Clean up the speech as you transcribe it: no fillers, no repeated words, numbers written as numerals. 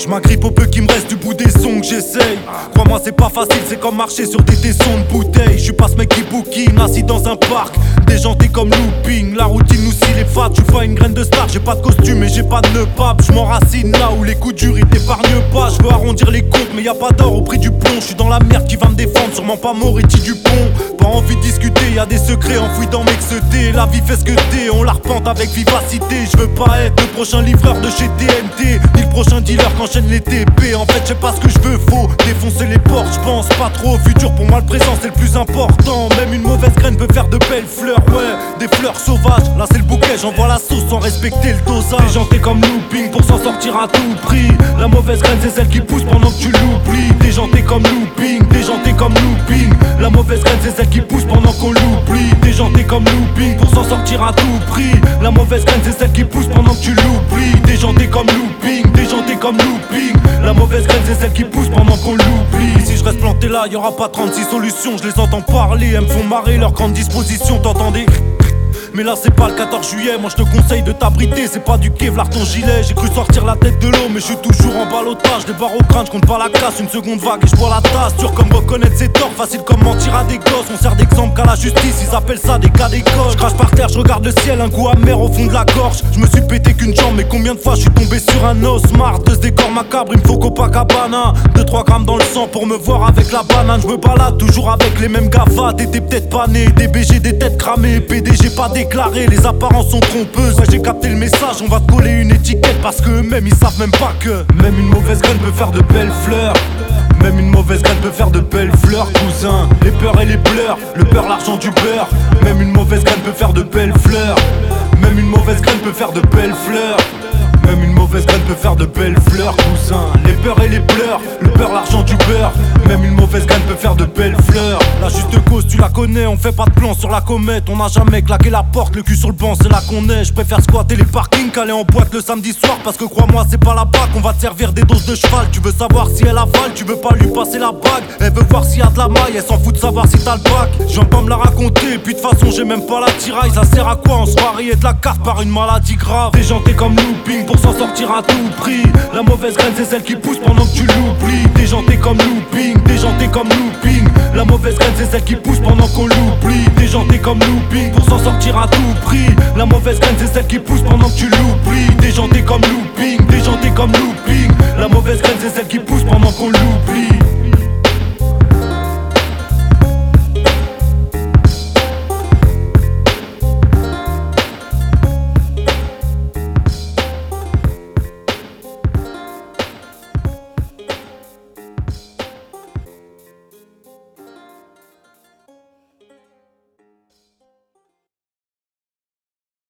Je m'agrippe au peu qui me reste du bout des sons que j'essaye. Crois-moi c'est pas facile, c'est comme marcher sur des tessons de bouteille. Je suis pas ce mec qui bouquine, assis dans un parc déjanté comme looping. La routine nous scie les fats, tu vois une graine de star. J'ai pas de costume et j'ai pas de nœud pape. Je m'enracine là où les coups durs ils t'épargnent pas. Je veux arrondir les comptes mais y a pas d'or au prix du plomb. Je suis dans la merde qui va me défendre, sûrement pas Moretti Dupont. Pas envie de discuter, y a des secrets enfouis dans mes XT. La vie fait ce que t'es, on la repente avec vivacité. Je veux pas être le prochain livreur de chez TNT, ni le prochain dealer qu'enchaîne les TP. En fait je sais pas ce que je veux, faut défoncer les portes. Je pense pas trop au futur, pour moi le présent c'est le plus important. Même une mauvaise graine peut faire de belles fleurs, ouais, des fleurs sauvages. Là c'est le bouquet, j'envoie la sauce sans respecter le dosage. Déjanté comme looping pour s'en sortir à tout prix. La mauvaise graine c'est celle qui pousse pendant que tu l'oublies. Déjanté comme looping, déjanté comme looping. La mauvaise graine c'est celle qui pousse pendant qu'on l'oublie. Déjanté comme looping pour s'en sortir à tout prix. La mauvaise graine c'est celle qui pousse pendant que tu l'oublies. Déjanté comme looping, déjanté comme looping. La mauvaise graine c'est celle qui pousse pendant qu'on l'oublie. Si je reste planté là, y'aura pas 36 solutions. Je les entends parler, elles me font marrer leur grande disposition, t'entendais? Mais là c'est pas le 14 juillet, moi je te conseille de t'abriter. C'est pas du Kevlar ton gilet, j'ai cru sortir la tête de l'eau. Mais je suis toujours en ballottage, des barres au crâne, je compte pas la casse. Une seconde vague et je bois la tasse. Dur comme reconnaître ses torts, facile comme mentir à des gosses. On sert d'exemple qu'à la justice, ils appellent ça des cas d'école. Je crache par terre, je regarde le ciel, un goût amer au fond de la gorge. Je me suis pété qu'une jambe, mais combien de fois je suis tombé sur un os. Marre de ce décor macabre, il me faut Copacabana. 2-3 grammes dans le sang pour me voir avec la banane. Je me balade toujours avec les mêmes gaffas. T'étais peut-être pas né, des BG, des têtes cramées. PDG pas déclaré, les apparences sont trompeuses. Ouais, j'ai capté le message, on va te coller une étiquette. Parce que eux-mêmes ils savent même pas que même une mauvaise graine peut faire de belles fleurs. Même une mauvaise graine peut faire de belles fleurs, cousin. Les peurs et les pleurs, le beurre, l'argent du beurre. Même une mauvaise graine peut faire de belles fleurs. Même une mauvaise graine peut faire de belles fleurs. Même une mauvaise graine peut faire de belles fleurs, cousin. Les peurs et les pleurs, le beurre, l'argent du beurre. Même une mauvaise graine peut faire de belles fleurs. La juste cause tu la connais, on fait pas de plan sur la comète. On n'a jamais claqué la porte, le cul sur le banc c'est là qu'on est. Je préfère squatter les parkings qu'aller en boîte le samedi soir. Parce que crois-moi c'est pas la bac, on va te servir des doses de cheval. Tu veux savoir si elle avale, tu veux pas lui passer la bague. Elle veut voir s'il y a de la maille, elle s'en fout de savoir si t'as le bac. Je viens pas me la raconter, puis de toute façon j'ai même pas la tiraille. Ça sert à quoi, on se rarie de la carte par une maladie grave. Déjanté comme looping pour s'en sortir à tout prix. La mauvaise graine c'est celle qui pousse pendant que tu l'oublies. Déjanté comme looping, déjanté comme looping. La mauvaise graine c'est celle qui pousse pendant qu'on l'oublie. Déjanté comme looping pour s'en sortir à tout prix. La mauvaise graine c'est celle qui pousse pendant que tu l'oublies. Déjanté comme looping, déjanté comme looping. La mauvaise graine c'est celle qui pousse pendant qu'on l'oublie.